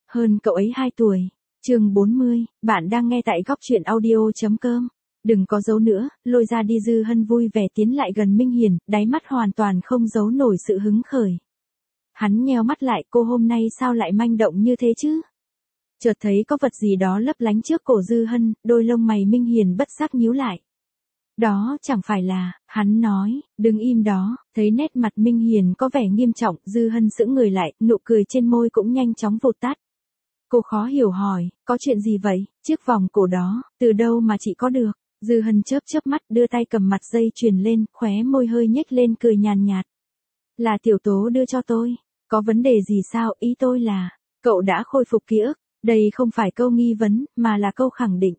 hơn cậu ấy 2 tuổi. Chương 40, bạn đang nghe tại góc truyện audio.com. Đừng có giấu nữa, lôi ra đi. Dư Hân vui vẻ tiến lại gần Minh Hiền, đáy mắt hoàn toàn không giấu nổi sự hứng khởi. Hắn nheo mắt lại, cô hôm nay sao lại manh động như thế chứ? Chợt thấy có vật gì đó lấp lánh trước cổ Dư Hân, đôi lông mày Minh Hiền bất giác nhíu lại. Đó chẳng phải là, hắn nói, đừng im đó. Thấy nét mặt Minh Hiền có vẻ nghiêm trọng, Dư Hân sững người lại, nụ cười trên môi cũng nhanh chóng vụt tắt. Cô khó hiểu hỏi, có chuyện gì vậy? Chiếc vòng cổ đó, từ đâu mà chị có được? Dư Hân chớp chớp mắt, đưa tay cầm mặt dây chuyền lên, khóe môi hơi nhếch lên cười nhàn nhạt. Là Tiểu Tố đưa cho tôi. Có vấn đề gì sao? Ý tôi là, cậu đã khôi phục ký ức. Đây không phải câu nghi vấn, mà là câu khẳng định.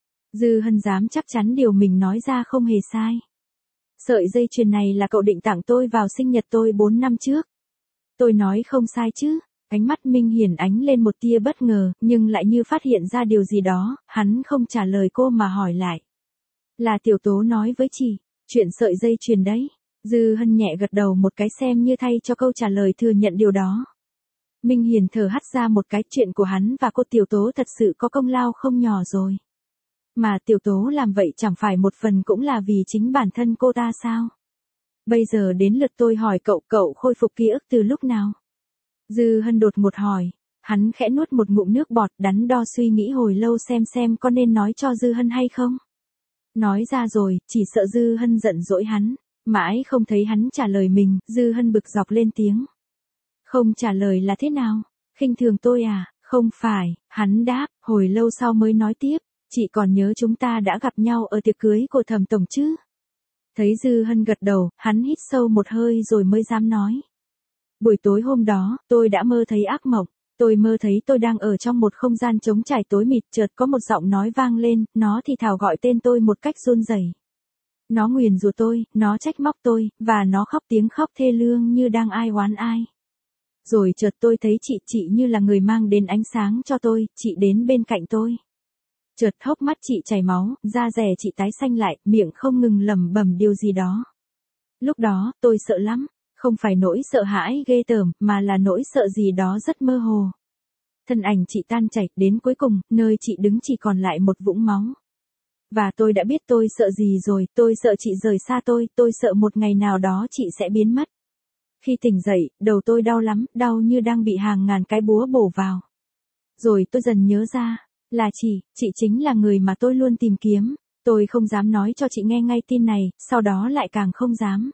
Dư Hân dám chắc chắn điều mình nói ra không hề sai. Sợi dây chuyền này là cậu định tặng tôi vào sinh nhật tôi 4 năm trước. Tôi nói không sai chứ? Ánh mắt Minh Hiền ánh lên một tia bất ngờ, nhưng lại như phát hiện ra điều gì đó, hắn không trả lời cô mà hỏi lại. Là Tiểu Tố nói với chị, chuyện sợi dây chuyền đấy. Dư Hân nhẹ gật đầu một cái xem như thay cho câu trả lời thừa nhận điều đó. Minh Hiền thở hắt ra một cái, chuyện của hắn và cô Tiểu Tố thật sự có công lao không nhỏ rồi. Mà Tiểu Tố làm vậy chẳng phải một phần cũng là vì chính bản thân cô ta sao? Bây giờ đến lượt tôi hỏi cậu, cậu khôi phục ký ức từ lúc nào? Dư Hân đột ngột hỏi. Hắn khẽ nuốt một ngụm nước bọt, đắn đo suy nghĩ hồi lâu xem có nên nói cho Dư Hân hay không. Nói ra rồi, chỉ sợ Dư Hân giận dỗi hắn. Mãi không thấy hắn trả lời mình, Dư Hân bực dọc lên tiếng. Không trả lời là thế nào? Khinh thường tôi à? Không phải, hắn đáp, hồi lâu sau mới nói tiếp. Chị còn nhớ chúng ta đã gặp nhau ở tiệc cưới của Thẩm tổng chứ? Thấy Dư Hân gật đầu, hắn hít sâu một hơi rồi mới dám nói. Buổi tối hôm đó, tôi đã mơ thấy ác mộng. Tôi mơ thấy tôi đang ở trong một không gian trống trải tối mịt, chợt có một giọng nói vang lên, nó thì thào gọi tên tôi một cách run rẩy. Nó nguyền rủa tôi, nó trách móc tôi, và nó khóc tiếng khóc thê lương như đang ai oán ai. Rồi chợt tôi thấy chị như là người mang đến ánh sáng cho tôi, chị đến bên cạnh tôi. Chợt hốc mắt chị chảy máu, da dẻ chị tái xanh lại, miệng không ngừng lẩm bẩm điều gì đó. Lúc đó, tôi sợ lắm, không phải nỗi sợ hãi ghê tởm, mà là nỗi sợ gì đó rất mơ hồ. Thân ảnh chị tan chảy, đến cuối cùng, nơi chị đứng chỉ còn lại một vũng máu. Và tôi đã biết tôi sợ gì rồi, tôi sợ chị rời xa tôi sợ một ngày nào đó chị sẽ biến mất. Khi tỉnh dậy, đầu tôi đau lắm, đau như đang bị hàng ngàn cái búa bổ vào. Rồi tôi dần nhớ ra, là chị chính là người mà tôi luôn tìm kiếm. Tôi không dám nói cho chị nghe ngay tin này, sau đó lại càng không dám.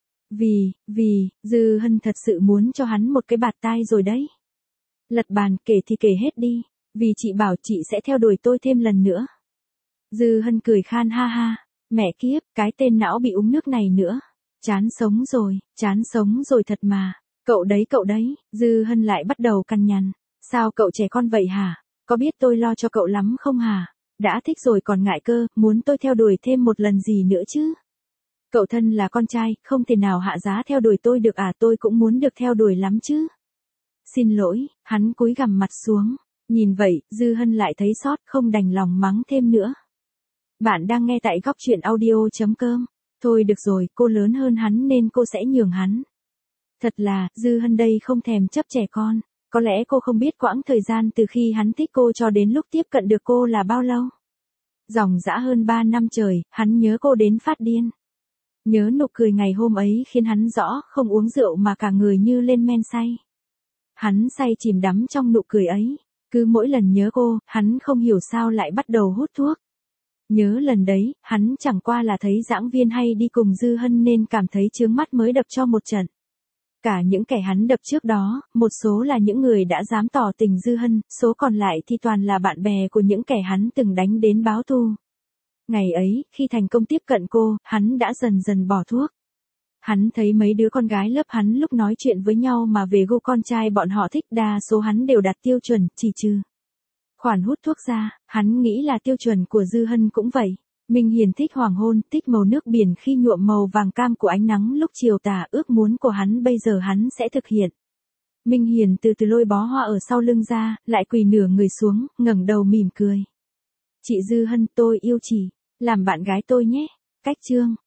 Vì, Dư Hân thật sự muốn cho hắn một cái bạt tai rồi đấy. Lật bàn, kể thì kể hết đi, vì chị bảo chị sẽ theo đuổi tôi thêm lần nữa. Dư Hân cười khan ha ha, mẹ kiếp, cái tên não bị uống nước này nữa. Chán sống rồi thật mà. Cậu đấy, Dư Hân lại bắt đầu cằn nhằn. Sao cậu trẻ con vậy hả? Có biết tôi lo cho cậu lắm không hả? Đã thích rồi còn ngại cơ, muốn tôi theo đuổi thêm một lần gì nữa chứ? Cậu thân là con trai, không thể nào hạ giá theo đuổi tôi được à? Tôi cũng muốn được theo đuổi lắm chứ. Xin lỗi, hắn cúi gằm mặt xuống. Nhìn vậy, Dư Hân lại thấy xót, không đành lòng mắng thêm nữa. Bạn đang nghe tại góc truyện audio.com. Thôi được rồi, cô lớn hơn hắn nên cô sẽ nhường hắn. Thật là, Dư Hân đây không thèm chấp trẻ con. Có lẽ cô không biết quãng thời gian từ khi hắn thích cô cho đến lúc tiếp cận được cô là bao lâu. Dòng dã hơn 3 năm trời, hắn nhớ cô đến phát điên. Nhớ nụ cười ngày hôm ấy khiến hắn rõ không uống rượu mà cả người như lên men say. Hắn say chìm đắm trong nụ cười ấy. Cứ mỗi lần nhớ cô, hắn không hiểu sao lại bắt đầu hút thuốc. Nhớ lần đấy, hắn chẳng qua là thấy giảng viên hay đi cùng Dư Hân nên cảm thấy chướng mắt mới đập cho một trận. Cả những kẻ hắn đập trước đó, một số là những người đã dám tỏ tình Dư Hân, số còn lại thì toàn là bạn bè của những kẻ hắn từng đánh đến báo thù. Ngày ấy, khi thành công tiếp cận cô, hắn đã dần dần bỏ thuốc. Hắn thấy mấy đứa con gái lớp hắn lúc nói chuyện với nhau mà về gu con trai bọn họ thích đa số hắn đều đạt tiêu chuẩn, chỉ trừ khoản hút thuốc ra, hắn nghĩ là tiêu chuẩn của Dư Hân cũng vậy. Minh Hiền thích hoàng hôn, thích màu nước biển khi nhuộm màu vàng cam của ánh nắng lúc chiều tà, ước muốn của hắn bây giờ hắn sẽ thực hiện. Minh Hiền từ từ lôi bó hoa ở sau lưng ra, lại quỳ nửa người xuống, ngẩng đầu mỉm cười. Chị Dư Hân, tôi yêu chị, làm bạn gái tôi nhé. Cách chương